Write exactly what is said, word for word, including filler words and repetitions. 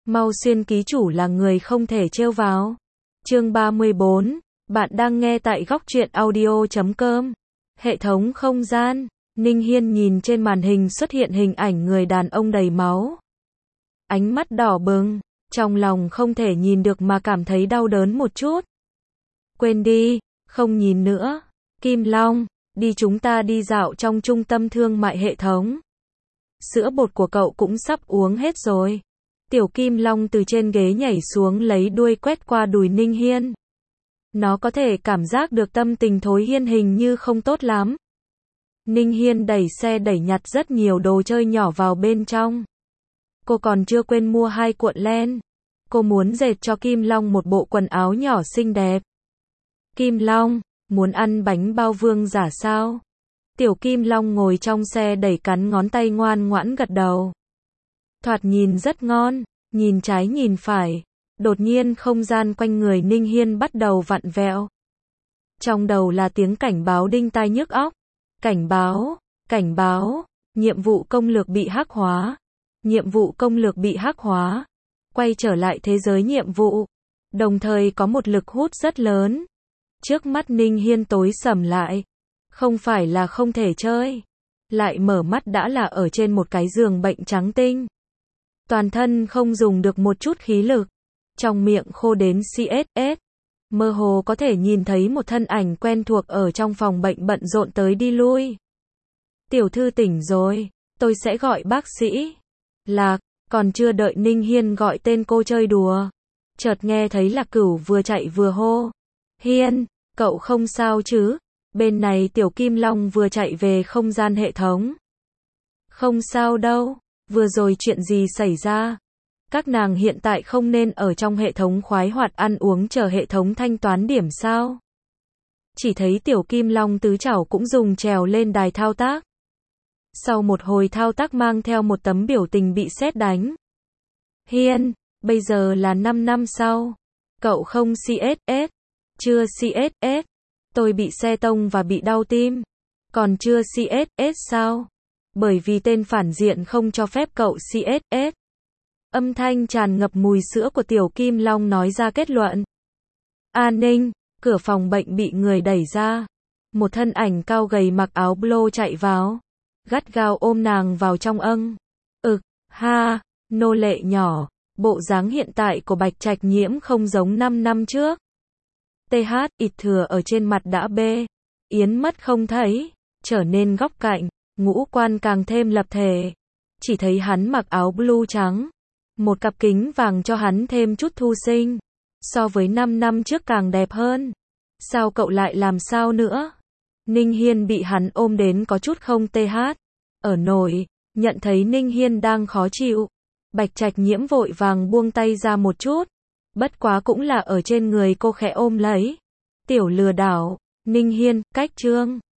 Mau Xuyên ký chủ là người không thể trêu vào. Chương ba mươi bốn, bạn đang nghe tại góc truyện audio chấm com. Hệ thống không gian, Ninh Hiên nhìn trên màn hình xuất hiện hình ảnh người đàn ông đầy máu. Ánh mắt đỏ bừng, trong lòng không thể nhìn được mà cảm thấy đau đớn một chút. Quên đi, không nhìn nữa. Kim Long, đi chúng ta đi dạo trong trung tâm thương mại hệ thống. Sữa bột của cậu cũng sắp uống hết rồi. Tiểu Kim Long từ trên ghế nhảy xuống lấy đuôi quét qua đùi Ninh Hiên. Nó có thể cảm giác được tâm tình Thối Hiên hình như không tốt lắm. Ninh Hiên đẩy xe đẩy nhặt rất nhiều đồ chơi nhỏ vào bên trong. Cô còn chưa quên mua hai cuộn len. Cô muốn dệt cho Kim Long một bộ quần áo nhỏ xinh đẹp. Kim Long, muốn ăn bánh bao vương giả sao? Tiểu Kim Long ngồi trong xe đẩy cắn ngón tay ngoan ngoãn gật đầu. Thoạt nhìn rất ngon, nhìn trái nhìn phải. Đột nhiên không gian quanh người Ninh Hiên bắt đầu vặn vẹo. Trong đầu là tiếng cảnh báo đinh tai nhức óc. Cảnh báo, cảnh báo, nhiệm vụ công lược bị hắc hóa. Nhiệm vụ công lược bị hắc hóa. Quay trở lại thế giới nhiệm vụ. Đồng thời có một lực hút rất lớn. Trước mắt Ninh Hiên tối sầm lại. Không phải là không thể chơi. Lại mở mắt đã là ở trên một cái giường bệnh trắng tinh. Toàn thân không dùng được một chút khí lực. Trong miệng khô đến xê ét ét. Mơ hồ có thể nhìn thấy một thân ảnh quen thuộc ở trong phòng bệnh bận rộn tới đi lui. Tiểu thư tỉnh rồi, tôi sẽ gọi bác sĩ. Lạc, còn chưa đợi Ninh Hiên gọi tên cô chơi đùa. Chợt nghe thấy Lạc Cửu vừa chạy vừa hô. Hiên, cậu không sao chứ? Bên này Tiểu Kim Long vừa chạy về không gian hệ thống. Không sao đâu, vừa rồi chuyện gì xảy ra? Các nàng hiện tại không nên ở trong hệ thống khoái hoạt ăn uống chờ hệ thống thanh toán điểm sao? Chỉ thấy Tiểu Kim Long tứ chảo cũng dùng trèo lên đài thao tác. Sau một hồi thao tác mang theo một tấm biểu tình bị sét đánh. Hiên, bây giờ là năm năm sau. Cậu không xê ét ét. Chưa xê ét ét. Tôi bị xe tông và bị đau tim. Còn chưa xê ét ét sao? Bởi vì tên phản diện không cho phép cậu xê ét ét. Âm thanh tràn ngập mùi sữa của Tiểu Kim Long nói ra kết luận. An ninh, cửa phòng bệnh bị người đẩy ra. Một thân ảnh cao gầy mặc áo blue chạy vào. Gắt gao ôm nàng vào trong âng. Ực, ha, nô lệ nhỏ, bộ dáng hiện tại của Bạch Trạch Nhiễm không giống năm năm trước. tê hát ít thừa ở trên mặt đã bê. Yến mất không thấy, trở nên góc cạnh, ngũ quan càng thêm lập thể. Chỉ thấy hắn mặc áo blue trắng. Một cặp kính vàng cho hắn thêm chút thu sinh. So với năm năm trước càng đẹp hơn. Sao cậu lại làm sao nữa? Ninh Hiên bị hắn ôm đến có chút không tê hát. Ở nổi, nhận thấy Ninh Hiên đang khó chịu. Bạch Trạch Nhiễm vội vàng buông tay ra một chút. Bất quá cũng là ở trên người cô khẽ ôm lấy. Tiểu lừa đảo, Ninh Hiên, cách chương.